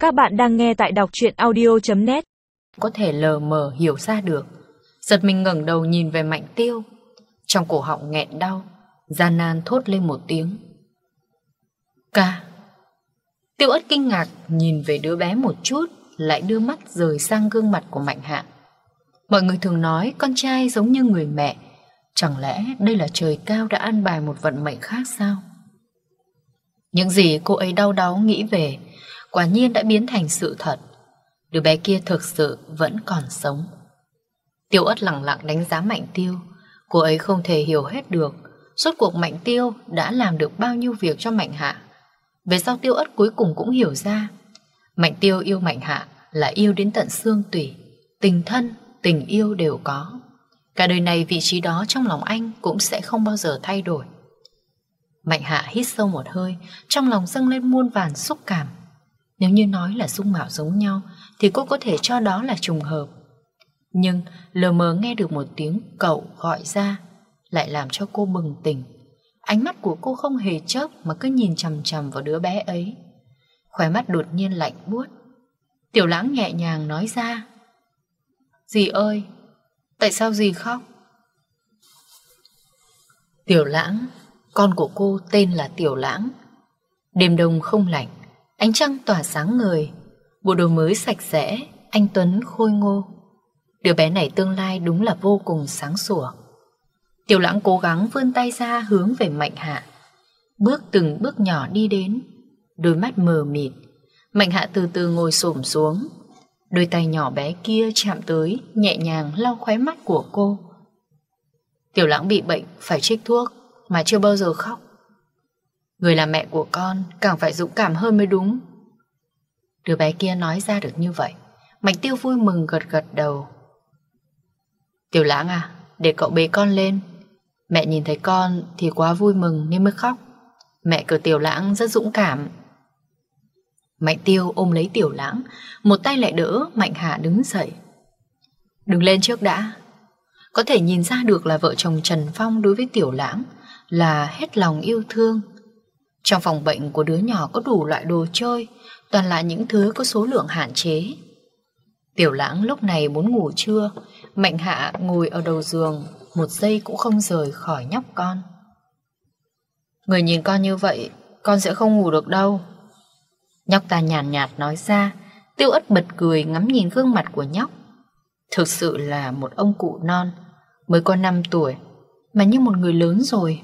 Các bạn đang nghe tại đọc truyện audio.net. Có thể lờ mờ hiểu ra được. Giật mình ngẩng đầu nhìn về Mạnh Tiêu. Trong cổ họng nghẹn đau, gian nan thốt lên một tiếng: "Ca." Tiêu Ất kinh ngạc nhìn về đứa bé một chút, lại đưa mắt rời sang gương mặt của Mạnh Hạ. Mọi người thường nói con trai giống như người mẹ. Chẳng lẽ đây là trời cao đã an bài một vận mệnh khác sao? Những gì cô ấy đau đáu nghĩ về quả nhiên đã biến thành sự thật. Đứa bé kia thực sự vẫn còn sống. Tiêu Ất lặng lặng đánh giá Mạnh Tiêu. Cô ấy không thể hiểu hết được rốt cuộc Mạnh Tiêu đã làm được bao nhiêu việc cho Mạnh Hạ. Về sau Tiêu Ất cuối cùng cũng hiểu ra Mạnh Tiêu yêu Mạnh Hạ là yêu đến tận xương tủy. Tình thân, tình yêu đều có. Cả đời này vị trí đó trong lòng anh cũng sẽ không bao giờ thay đổi. Mạnh Hạ hít sâu một hơi, trong lòng dâng lên muôn vàn xúc cảm. Nếu như nói là dung mạo giống nhau thì cô có thể cho đó là trùng hợp. Nhưng lờ mờ nghe được một tiếng cậu gọi ra lại làm cho cô bừng tỉnh. Ánh mắt của cô không hề chớp mà cứ nhìn chằm chằm vào đứa bé ấy. Khóe mắt đột nhiên lạnh buốt. Tiểu Lãng nhẹ nhàng nói ra: "Dì ơi, tại sao dì khóc?" Tiểu Lãng, con của cô tên là Tiểu Lãng. Đêm đông không lạnh, ánh trăng tỏa sáng ngời, bộ đồ mới sạch sẽ, anh tuấn khôi ngô. Đứa bé này tương lai đúng là vô cùng sáng sủa. Tiểu Lãng cố gắng vươn tay ra hướng về Mạnh Hạ, từng bước nhỏ đi đến, đôi mắt mờ mịt. Mạnh Hạ từ từ ngồi xổm xuống, đôi tay nhỏ bé kia chạm tới, nhẹ nhàng lau khóe mắt của cô. Tiểu Lãng bị bệnh, phải trích thuốc mà chưa bao giờ khóc. Người là mẹ của con càng phải dũng cảm hơn mới đúng. Đứa bé kia nói ra được như vậy, Mạnh Tiêu vui mừng gật gật đầu. Tiểu Lãng à, để cậu bế con lên. Mẹ nhìn thấy con thì quá vui mừng nên mới khóc. Mẹ của Tiểu Lãng rất dũng cảm. Mạnh Tiêu ôm lấy Tiểu Lãng, một tay lại đỡ Mạnh Hạ đứng dậy. Đứng lên trước đã. Có thể nhìn ra được là vợ chồng Trần Phong đối với Tiểu Lãng là hết lòng yêu thương. Trong phòng bệnh của đứa nhỏ có đủ loại đồ chơi, toàn là những thứ có số lượng hạn chế. Tiểu Lãng lúc này muốn ngủ trưa. Mạnh Hạ ngồi ở đầu giường, một giây cũng không rời khỏi nhóc con. Người nhìn con như vậy, con sẽ không ngủ được đâu. Nhóc ta nhàn nhạt nói ra. Tiêu Ất bật cười ngắm nhìn gương mặt của nhóc. Thực sự là một ông cụ non, mới có 5 tuổi mà như một người lớn rồi.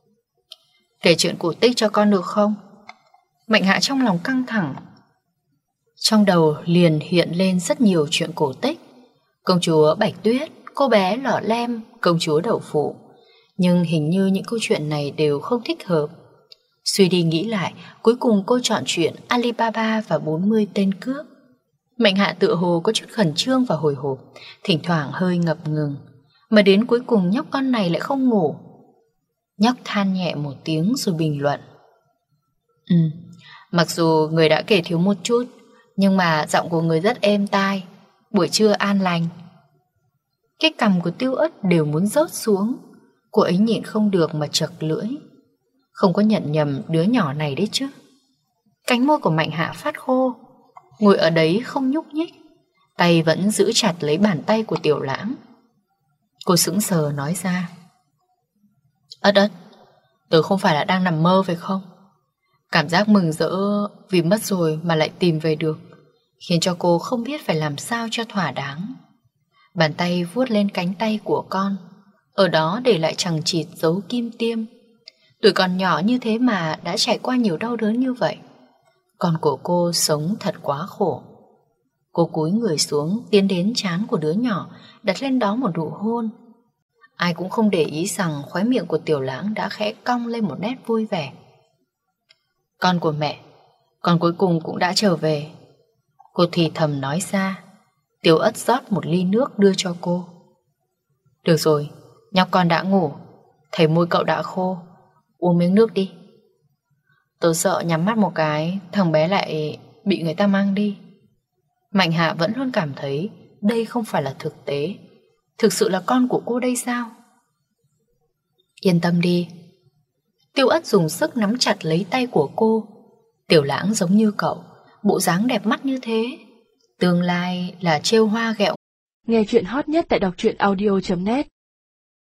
Kể chuyện cổ tích cho con được không? Mạnh Hạ trong lòng căng thẳng. Trong đầu liền hiện lên rất nhiều chuyện cổ tích. Công chúa Bạch Tuyết, cô bé Lọ Lem, công chúa Đậu Phụ. Nhưng hình như những câu chuyện này đều không thích hợp. Suy đi nghĩ lại, cuối cùng cô chọn chuyện Alibaba và 40 tên cướp. Mạnh Hạ tựa hồ có chút khẩn trương và hồi hộp, thỉnh thoảng hơi ngập ngừng. Mà đến cuối cùng nhóc con này lại không ngủ. Nhóc than nhẹ một tiếng rồi bình luận. Mặc dù người đã kể thiếu một chút, nhưng mà giọng của người rất êm tai. Buổi trưa an lành. Cái cằm của Tiêu Ất đều muốn rớt xuống. Cô ấy nhịn không được mà chật lưỡi. Không có nhận nhầm đứa nhỏ này đấy chứ. Cánh môi của Mạnh Hạ phát khô, ngồi ở đấy không nhúc nhích, tay vẫn giữ chặt lấy bàn tay của Tiểu Lãng. Cô sững sờ nói ra: Ất Ất, tớ không phải là đang nằm mơ phải không? Cảm giác mừng rỡ vì mất rồi mà lại tìm về được, khiến cho cô không biết phải làm sao cho thỏa đáng. Bàn tay vuốt lên cánh tay của con, ở đó để lại chằng chịt dấu kim tiêm. Tuổi còn nhỏ như thế mà đã trải qua nhiều đau đớn như vậy. Con của cô sống thật quá khổ. Cô cúi người xuống, tiến đến trán của đứa nhỏ, đặt lên đó một nụ hôn. Ai cũng không để ý rằng khóe miệng của Tiểu Lãng đã khẽ cong lên một nét vui vẻ. Con của mẹ, con cuối cùng cũng đã trở về. Cô thì thầm nói ra. Tiểu Ất rót một ly nước đưa cho cô. Được rồi, nhóc con đã ngủ, thấy môi cậu đã khô, uống miếng nước đi. Tớ sợ nhắm mắt một cái thằng bé lại bị người ta mang đi. Mạnh Hạ vẫn luôn cảm thấy đây không phải là thực tế. Thực sự là con của cô đây sao? Yên tâm đi. Tiêu Ất dùng sức nắm chặt lấy tay của cô. Tiểu Lãng giống như cậu, bộ dáng đẹp mắt như thế. Tương lai là trêu hoa ghẹo. Nghe chuyện hot nhất tại đọc truyện audio.net